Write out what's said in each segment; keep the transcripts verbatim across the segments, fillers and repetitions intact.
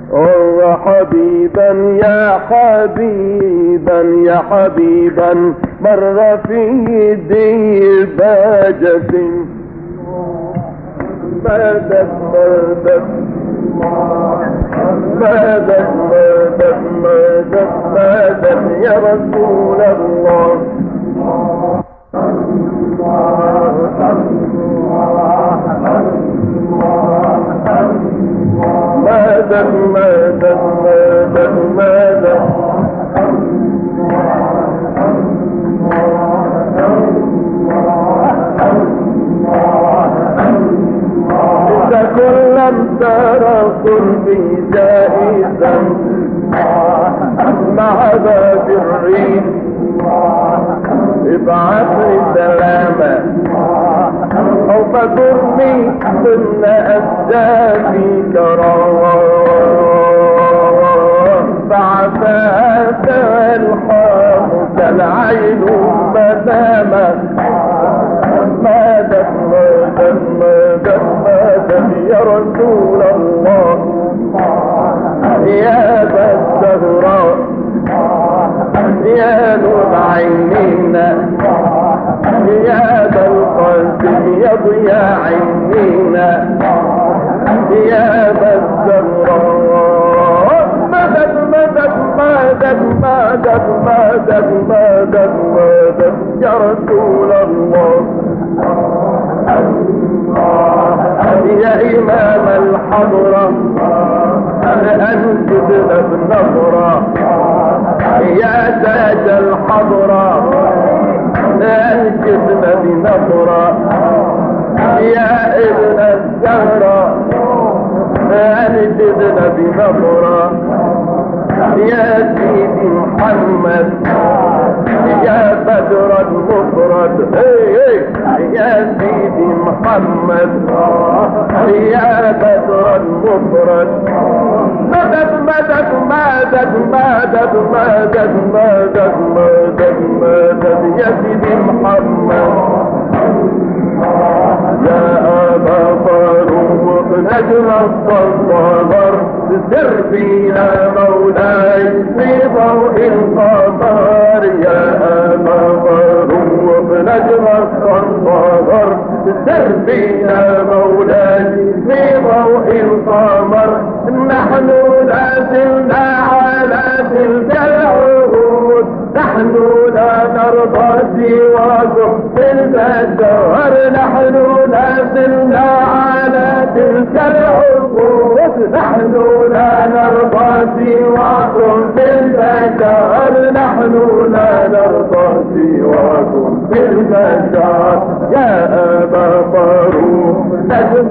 حبيبا يا حبيبا يا حبيبا مر في يدي باجة مدد مدد مدد مدد مدد مدد يا رسول الله مدد مدد مدد مدد إذا كل لم ترى قلبي جائزا مع باب الريح ابعث لي سلاما أو فزرني ضمن أسدافي كرام فعساك الحامد العين مداما مدد مدد مدد مدد يا رسول الله يا ذا الزهراء يا نور عينين يا ذا القلب يا ضياء عينين يا ذا الزهراء مدد مدد مدد مدد مدد مدد مدد يا رسول الله يا إمام الحضرة أنجدنا بنظرة يا تاج الحضرة أنجدنا بنظرة يا ابن الزهرة أنجدنا بنظرة يا سيدي محمد يا بدر المفرد يا سيدي محمد يا بدر المفرد مدد مدد مدد مدد مدد مدد مدد مدد يا سيدي محمد يا أبا فاروق نجم الصغر سر فينا مولاي في ضوء القمر يا أبا فاروق نجم الصغر سر فينا مولاي في ضوء القمر نحن لا زلنا على تلك العهود نحن لا نرضى سواكم في البشر نحن لا زلنا على تلك العهود نحن لا نرضى سواكم في البشر نحن لا نرضى سواكم في البشر يا أبا فاروق نجم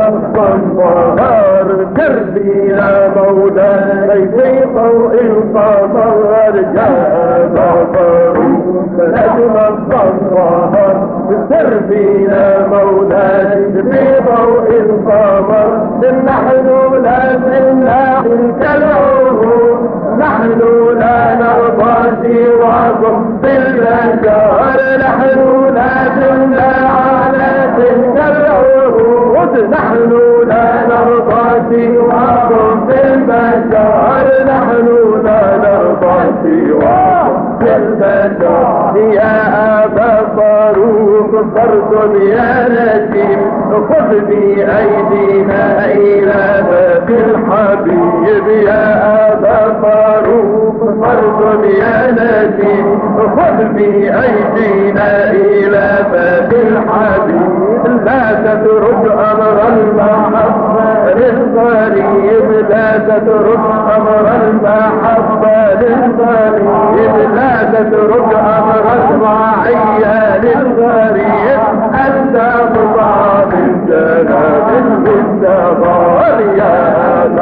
الصغار دربنا مولاي في ضوء القمر يا أبا فاروق نجم الصغار دربنا مولاي في ضوء القمر نحن لا زلنا تلك العهود نحن لا نرضى سواكم في البشر نحن لا زلنا على تلك العهود نحن لا نرضى سواكم في البشر نحن لا نرضى سواكم في البشر يا أبا فاروق فرد يا نجيب خذ بأيدينا إلى باب الحبيب يا أبا فاروق فرد يا نجيب خذ بأيدينا إلى باب الحبيب لا تترك أمر المحبة للغريب لا تترك أمر المحبة للغريب لا تترك أمر المعية للغريب أنت قطع بالجناب بالدغار يا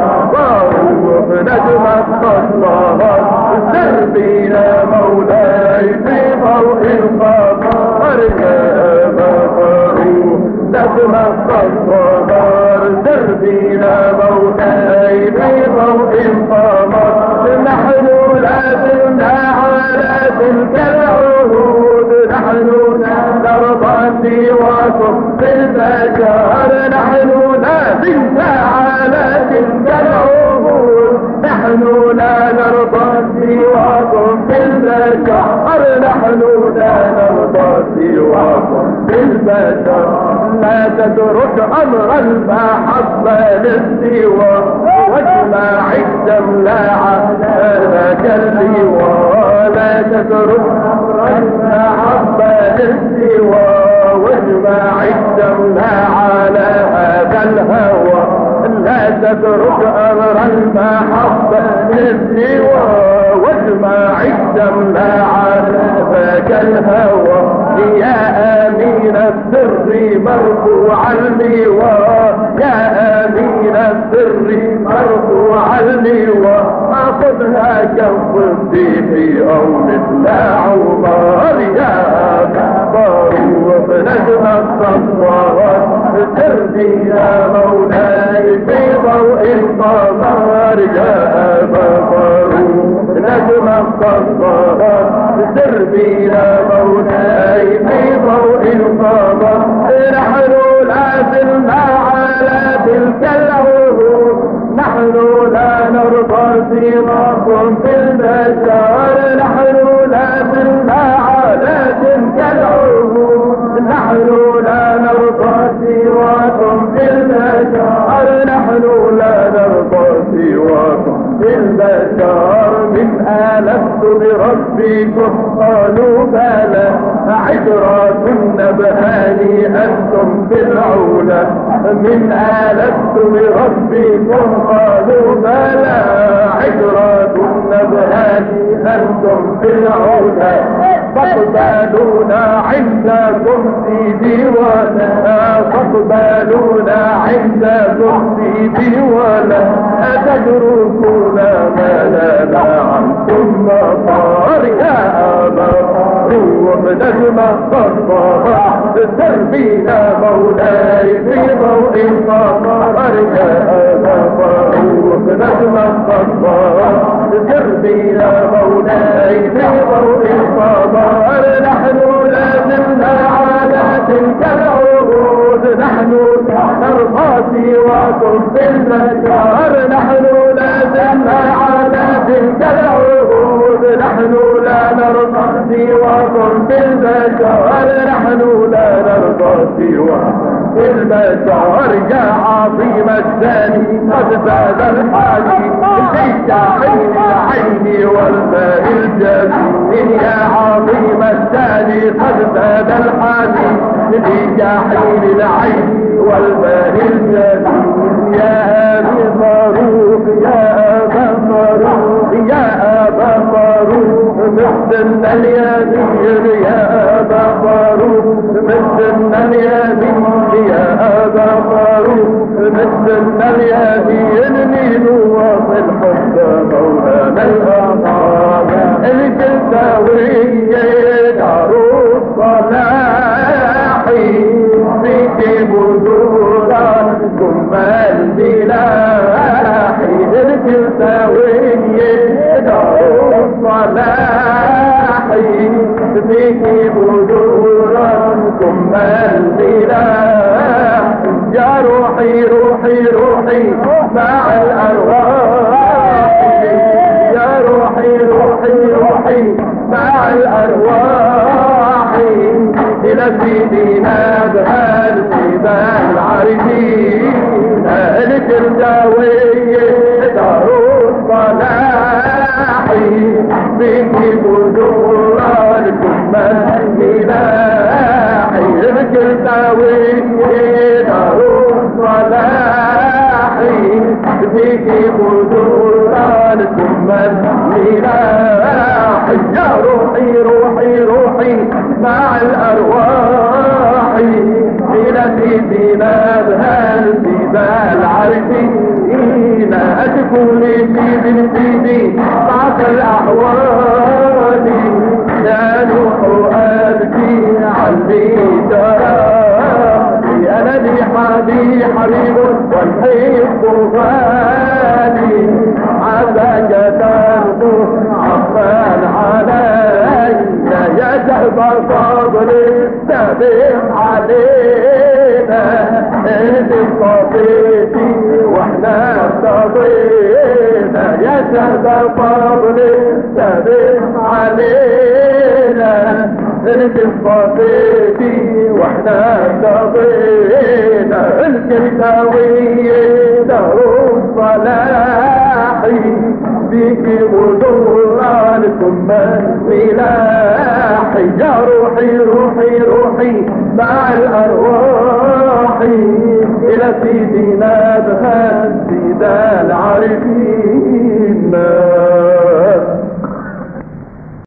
فاروق نجم الصغار دربنا مولاي في ضوء القمر يا أبا فاروق نجم الصغار دربنا مولاي في ضوء القمر نحن لا زلنا على تلك العهود نحن لا نحن لا نرضى سواكم في البشر نحن لا نرضى سواكم في البشر لا تترك أمر المحبة للسوى واجمع الشمل على ذاك اللواء لا تترك أمر المحبة للسوى واجمع الشمل على هذا الهوى لا تترك أمر المحبة للسوى واجمع الشمل على ذاك الهوى يا أمين السر مرفوع اللواء يا أمين السر مرفوع اللواء أخذها كالصديق أو مثل عمر يا فاروق نجم الصفوات سري يا مولاي في ضوء القمر يا فاروق نجم الصفوات سري يا مولاي في ضوء القمر نحن لا زلنا على تلك العهود نحن لا نرضى سواكم في البشر نحن لا زلنا على تلك العهود نحن لا نرضى سواكم في البشر نحن لا نرضى سواكم في البشر من آلست بربكم قالوا بلى عشرة النبهاني أنتم في العلا من آلست بربكم قالوا بلى عشرة النبهاني أنتم في العلا فاقبلونا عندكم سيدي ولا فاقبلونا عندكم سيدي ولا أتدركون ما لنا عنكم مطار يا أبا روح نجم الصفار سربينا مولاي في ضوء القمر يا أبا روح نجم الصفار سربينا مولاي في ضوء القمر نحن لا زلنا على تلك العهود نحن نرضى سواكم في البشر نحن لا زلنا على تلك العهود نحن لا نرضى سواكم في البشر نحن لا نرضى سواكم في البشر يا عظيم الثاني قد زاد الحالي ليس عين العين والماء الجميل يا عظيم الثاني قد زاد الحالي ليس عين العين والماء الجميل يا أبي فاروق يا أبا فاروق يا أبا فاروق مثل اليمين يا أبا فاروق مثل اليمين يا أبا فاروق مثل اليمين مين وفي الحب مولانا الأمام الجزاوية دار الصلاح فيك بذورا ثم البلاح الجزاوية دار الصلاح فيك بذورا ثم البلاح يا روحي روحي روحي مع الأرواح يا روحي روحي روحي مع الأرواح إلى سيدنا بها السيدة العارفين الجرداوية دار الصلاح فيك بذورا ثم البلاح الجرداوية دار الصلاح فيك بذورا ثم البلاح يا روحي روحي روحي مع الأرواح إلى سيدنا بها السيدة العارفين أتكوني سيدي سيدي بعض الأحوال لا نوح أبكي عني تراني أنا لي حبيبي حبيب والحب غالي عساك ترضو عفان علي يا شهب صبر السبيل علينا اهدي صفيتي واحنا ارتضينا يا شهد الفضل سبب علينا نلقي صفيتي واحنا قضينا الكركاوية دار الصلاحي بك وضلالكم ملاحي يا روحي روحي روحي مع الأرواح إلى سيدنا بها سيد العارفين.